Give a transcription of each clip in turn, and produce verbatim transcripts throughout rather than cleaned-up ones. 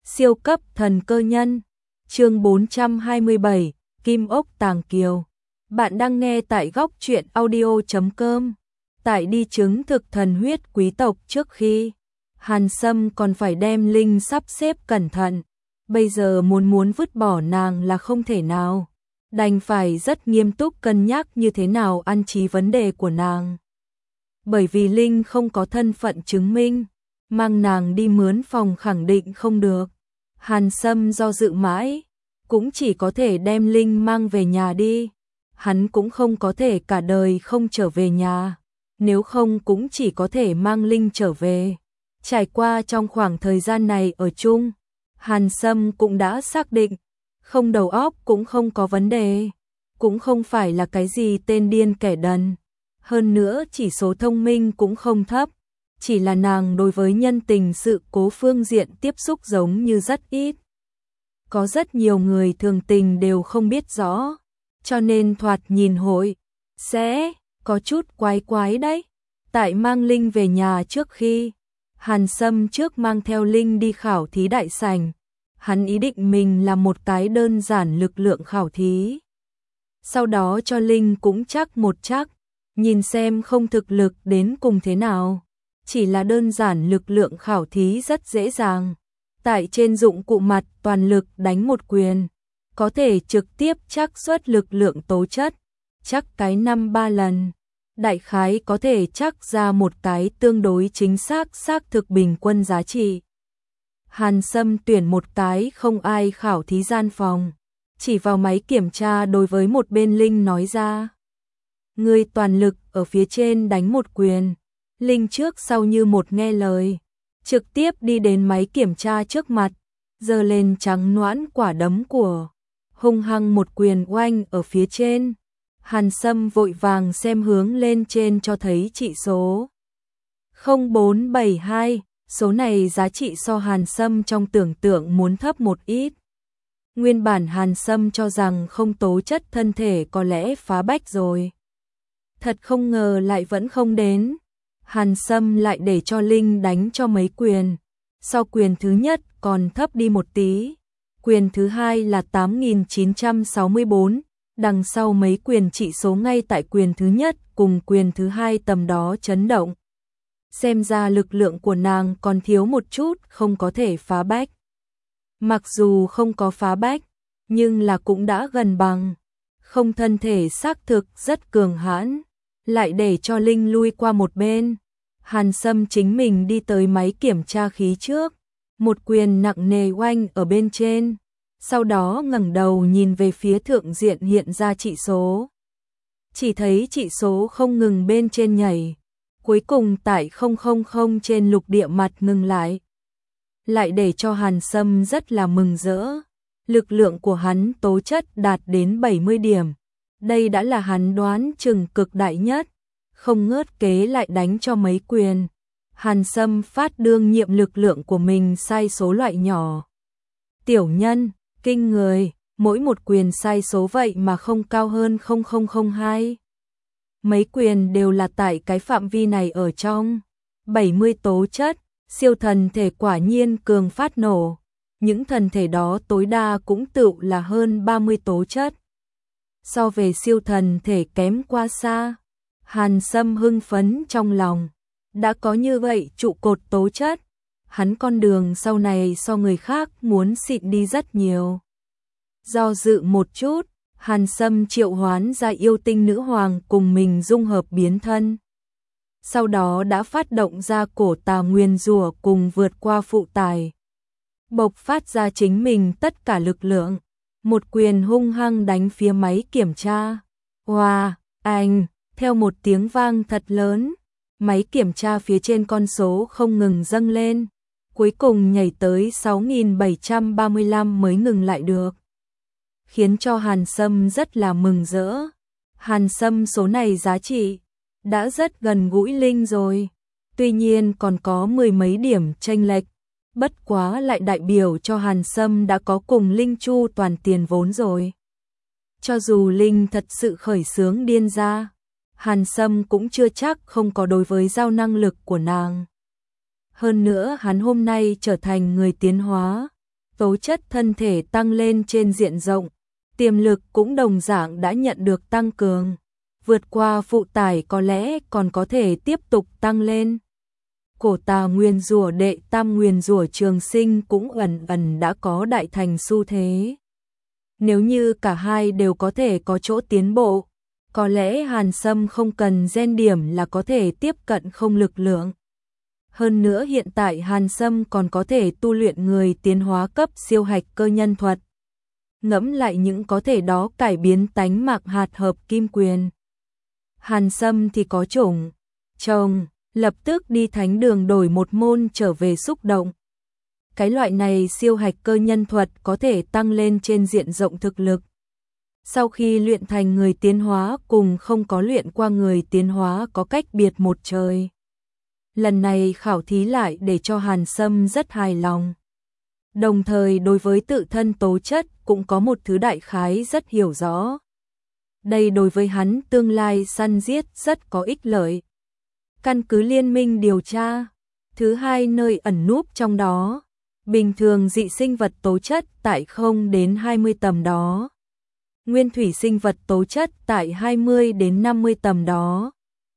Siêu cấp thần cơ nhân. Chương bốn trăm hai mươi bảy, Kim ốc tàng kiều. Bạn đang nghe tại góc truyện audio chấm com. Tại đi chứng thực thần huyết quý tộc trước khi Hàn Sâm còn phải đem Linh sắp xếp cẩn thận. Bây giờ muốn muốn vứt bỏ nàng là không thể nào. Đành phải rất nghiêm túc cân nhắc như thế nào an trí vấn đề của nàng. Bởi vì Linh không có thân phận chứng minh, mang nàng đi mướn phòng khẳng định không được. Hàn Sâm do dự mãi, cũng chỉ có thể đem Linh mang về nhà đi. Hắn cũng không có thể cả đời không trở về nhà, nếu không cũng chỉ có thể mang Linh trở về. Trải qua trong khoảng thời gian này ở chung, Hàn Sâm cũng đã xác định, không đầu óc cũng không có vấn đề, cũng không phải là cái gì tên điên kẻ đần. Hơn nữa chỉ số thông minh cũng không thấp, chỉ là nàng đối với nhân tình sự cố phương diện tiếp xúc giống như rất ít. Có rất nhiều người thường tình đều không biết rõ, cho nên thoạt nhìn hội sẽ có chút quái quái đấy. Tại mang Linh về nhà trước khi Hàn Sâm trước mang theo Linh đi khảo thí đại sảnh, hắn ý định mình làm một cái đơn giản lực lượng khảo thí. Sau đó cho Linh cũng chắc một chắc, nhìn xem không thực lực đến cùng thế nào. Chỉ là đơn giản lực lượng khảo thí rất dễ dàng. Tại trên dụng cụ mặt toàn lực đánh một quyền, có thể trực tiếp chắc suất lực lượng tố chất, chắc cái năm ba lần. Đại khái có thể chắc ra một cái tương đối chính xác xác thực bình quân giá trị. Hàn Sâm tuyển một cái không ai khảo thí gian phòng, chỉ vào máy kiểm tra đối với một bên Linh nói ra. Ngươi toàn lực ở phía trên đánh một quyền. Linh trước sau như một nghe lời, trực tiếp đi đến máy kiểm tra trước mặt, giơ lên trắng nõn quả đấm của, hung hăng một quyền oanh ở phía trên. Hàn Sâm vội vàng xem hướng lên trên cho thấy trị số không bốn bảy hai, số này giá trị so Hàn Sâm trong tưởng tượng muốn thấp một ít. Nguyên bản Hàn Sâm cho rằng không tố chất thân thể có lẽ phá bách rồi. Thật không ngờ lại vẫn không đến. Hàn Sâm lại để cho Linh đánh cho mấy quyền, sau quyền thứ nhất còn thấp đi một tí, quyền thứ hai là tám nghìn chín trăm sáu mươi bốn, đằng sau mấy quyền trị số ngay tại quyền thứ nhất cùng quyền thứ hai tầm đó chấn động. Xem ra lực lượng của nàng còn thiếu một chút không có thể phá bách. Mặc dù không có phá bách, nhưng là cũng đã gần bằng, không thân thể xác thực rất cường hãn. Lại để cho Linh lui qua một bên. Hàn Sâm chính mình đi tới máy kiểm tra khí trước, một quyền nặng nề oanh ở bên trên, sau đó ngẩng đầu nhìn về phía thượng diện hiện ra trị số. Chỉ thấy trị số không ngừng bên trên nhảy, cuối cùng tại không không không trên lục địa mặt ngừng lại. Lại để cho Hàn Sâm rất là mừng rỡ, lực lượng của hắn tố chất đạt đến bảy mươi điểm. Đây đã là hắn đoán chừng cực đại nhất, không ngớt kế lại đánh cho mấy quyền. Hàn Sâm phát đương nhiệm lực lượng của mình sai số loại nhỏ. Tiểu nhân, kinh người, mỗi một quyền sai số vậy mà không cao hơn không không không hai. Mấy quyền đều là tại cái phạm vi này ở trong. bảy mươi tố chất, siêu thần thể quả nhiên cường phát nổ. Những thần thể đó tối đa cũng tự là hơn ba mươi tố chất. So về siêu thần thể kém qua xa. Hàn Sâm hưng phấn trong lòng, đã có như vậy trụ cột tố chất, hắn con đường sau này so người khác muốn xịn đi rất nhiều. Do dự một chút, Hàn Sâm triệu hoán ra yêu tinh nữ hoàng cùng mình dung hợp biến thân. Sau đó đã phát động ra cổ tà nguyên rủa cùng vượt qua phụ tải. Bộc phát ra chính mình tất cả lực lượng, một quyền hung hăng đánh phía máy kiểm tra. Wow, anh! Theo một tiếng vang thật lớn, máy kiểm tra phía trên con số không ngừng dâng lên, cuối cùng nhảy tới sáu nghìn bảy trăm ba mươi lăm mới ngừng lại được. Khiến cho Hàn Sâm rất là mừng rỡ. Hàn Sâm số này giá trị đã rất gần gũi Linh rồi, tuy nhiên còn có mười mấy điểm chênh lệch, bất quá lại đại biểu cho Hàn Sâm đã có cùng Linh chu toàn tiền vốn rồi. Cho dù Linh thật sự khởi xướng điên ra, Hàn Sâm cũng chưa chắc không có đối với giao năng lực của nàng. Hơn nữa hắn hôm nay trở thành người tiến hóa, tố chất thân thể tăng lên trên diện rộng, tiềm lực cũng đồng dạng đã nhận được tăng cường, vượt qua phụ tải có lẽ còn có thể tiếp tục tăng lên. Cổ tà nguyên rủa đệ tam nguyên rủa trường sinh cũng ẩn ẩn đã có đại thành xu thế. Nếu như cả hai đều có thể có chỗ tiến bộ, có lẽ Hàn Sâm không cần gen điểm là có thể tiếp cận không lực lượng. Hơn nữa hiện tại Hàn Sâm còn có thể tu luyện người tiến hóa cấp siêu hạch cơ nhân thuật. Ngẫm lại những có thể đó cải biến tánh mạng hạt hợp kim quyền. Hàn Sâm thì có chủng, chồng, lập tức đi thánh đường đổi một môn trở về xúc động. Cái loại này siêu hạch cơ nhân thuật có thể tăng lên trên diện rộng thực lực. Sau khi luyện thành người tiến hóa cùng không có luyện qua người tiến hóa có cách biệt một trời. Lần này khảo thí lại để cho Hàn Sâm rất hài lòng. Đồng thời đối với tự thân tố chất cũng có một thứ đại khái rất hiểu rõ. Đây đối với hắn tương lai săn giết rất có ích lợi. Căn cứ liên minh điều tra, thứ hai nơi ẩn núp trong đó, bình thường dị sinh vật tố chất tại không đến hai mươi tầm đó. Nguyên thủy sinh vật tố chất tại hai mươi đến năm mươi tầm đó.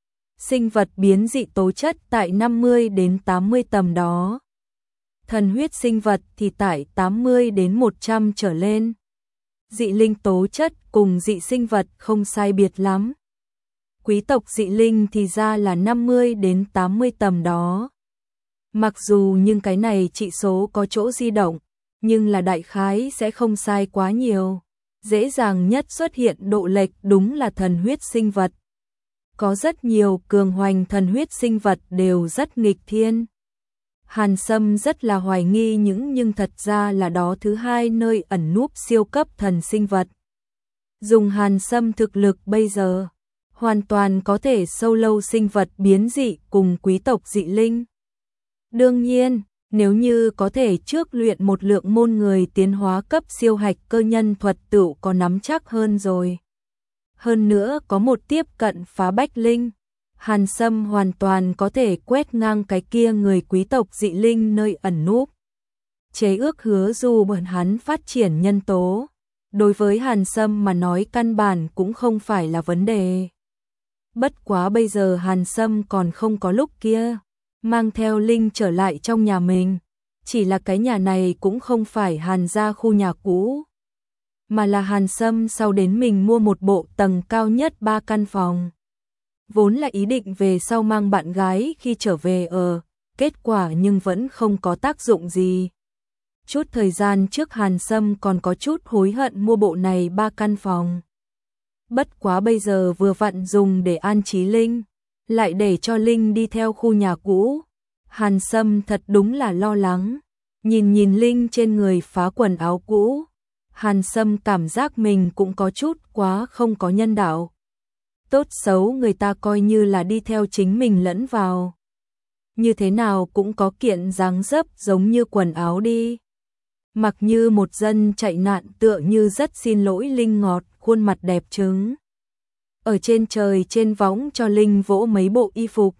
Sinh vật biến dị tố chất tại năm mươi đến tám mươi tầm đó. Thần huyết sinh vật thì tại tám mươi đến một trăm trở lên. Dị linh tố chất cùng dị sinh vật không sai biệt lắm. Quý tộc dị linh thì ra là năm mươi đến tám mươi tầm đó. Mặc dù nhưng cái này trị số có chỗ di động, nhưng là đại khái sẽ không sai quá nhiều. Dễ dàng nhất xuất hiện độ lệch đúng là thần huyết sinh vật. Có rất nhiều cường hoành thần huyết sinh vật đều rất nghịch thiên. Hàn Sâm rất là hoài nghi những nhưng thật ra là đó thứ hai nơi ẩn núp siêu cấp thần sinh vật. Dùng Hàn Sâm thực lực bây giờ, hoàn toàn có thể solo sinh vật biến dị cùng quý tộc dị linh. Đương nhiên, nếu như có thể trước luyện một lượng môn người tiến hóa cấp siêu hạch cơ nhân thuật tựu có nắm chắc hơn rồi. Hơn nữa có một tiếp cận phá bách linh, Hàn Sâm hoàn toàn có thể quét ngang cái kia người quý tộc dị linh nơi ẩn núp. Chế ước hứa dù bọn hắn phát triển nhân tố, đối với Hàn Sâm mà nói căn bản cũng không phải là vấn đề. Bất quá bây giờ Hàn Sâm còn không có lúc kia, mang theo Linh trở lại trong nhà mình, chỉ là cái nhà này cũng không phải Hàn gia khu nhà cũ, mà là Hàn Sâm sau đến mình mua một bộ tầng cao nhất ba căn phòng. Vốn là ý định về sau mang bạn gái khi trở về ở, kết quả nhưng vẫn không có tác dụng gì. Chút thời gian trước Hàn Sâm còn có chút hối hận mua bộ này ba căn phòng. Bất quá bây giờ vừa vặn dùng để an trí Linh, lại để cho Linh đi theo khu nhà cũ. Hàn Sâm thật đúng là lo lắng, nhìn nhìn Linh trên người phá quần áo cũ. Hàn Sâm cảm giác mình cũng có chút quá không có nhân đạo. Tốt xấu người ta coi như là đi theo chính mình lẫn vào. Như thế nào cũng có kiện dáng dấp giống như quần áo đi. Mặc như một dân chạy nạn tựa như rất xin lỗi Linh ngọt, khuôn mặt đẹp trứng. Ở trên trời trên võng cho Linh vỗ mấy bộ y phục.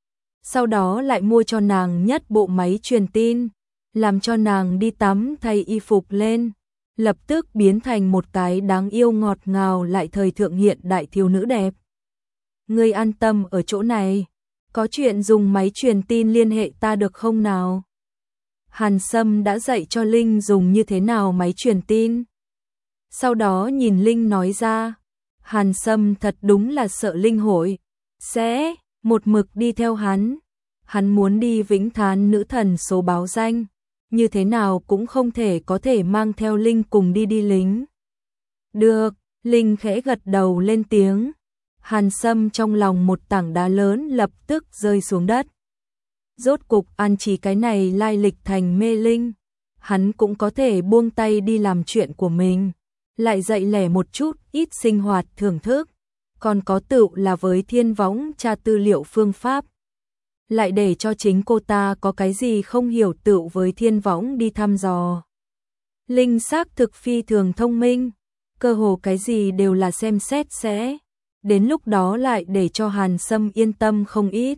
Sau đó lại mua cho nàng nhất bộ máy truyền tin, làm cho nàng đi tắm thay y phục lên. Lập tức biến thành một cái đáng yêu ngọt ngào lại thời thượng hiện đại thiếu nữ đẹp. Ngươi an tâm ở chỗ này, có chuyện dùng máy truyền tin liên hệ ta được không nào? Hàn Sâm đã dạy cho Linh dùng như thế nào máy truyền tin. Sau đó nhìn Linh nói ra, Hàn Sâm thật đúng là sợ Linh hội sẽ một mực đi theo hắn. Hắn muốn đi Vĩnh Thán nữ thần số báo danh, như thế nào cũng không thể có thể mang theo Linh cùng đi đi lính. Được, Linh khẽ gật đầu lên tiếng. Hàn Sâm trong lòng một tảng đá lớn lập tức rơi xuống đất. Rốt cục an trí cái này lai lịch thành mê Linh, hắn cũng có thể buông tay đi làm chuyện của mình, lại dạy lẻ một chút ít sinh hoạt thưởng thức, còn có tựu là với Thiên Võng tra tư liệu phương pháp. Lại để cho chính cô ta có cái gì không hiểu tựu với Thiên Võng đi thăm dò. Linh xác thực phi thường thông minh, cơ hồ cái gì đều là xem xét sẽ, đến lúc đó lại để cho Hàn Sâm yên tâm không ít.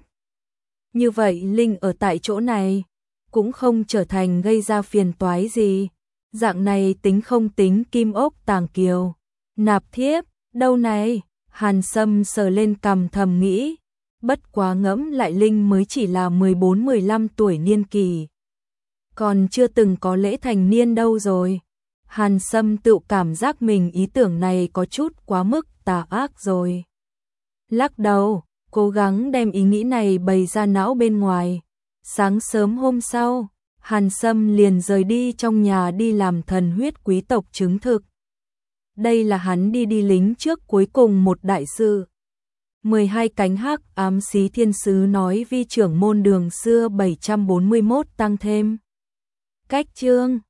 Như vậy Linh ở tại chỗ này cũng không trở thành gây ra phiền toái gì, Dạng này tính không tính kim ốc tàng kiều. Nạp thiếp, đâu này? Hàn Sâm sờ lên cằm thầm nghĩ, bất quá ngẫm lại Linh mới chỉ là mười bốn mười lăm tuổi niên kỳ. Còn chưa từng có lễ thành niên đâu rồi. Hàn Sâm tự cảm giác mình ý tưởng này có chút quá mức tà ác rồi. Lắc đầu, cố gắng đem ý nghĩ này bày ra não bên ngoài. Sáng sớm hôm sau, Hàn Sâm liền rời đi trong nhà đi làm thần huyết quý tộc chứng thực. Đây là hắn đi đi lính trước cuối cùng một đại sự. mười hai cánh hắc ám xí thiên sứ nói vi trưởng môn đường xưa bảy trăm bốn mươi mốt tăng thêm. Cách chương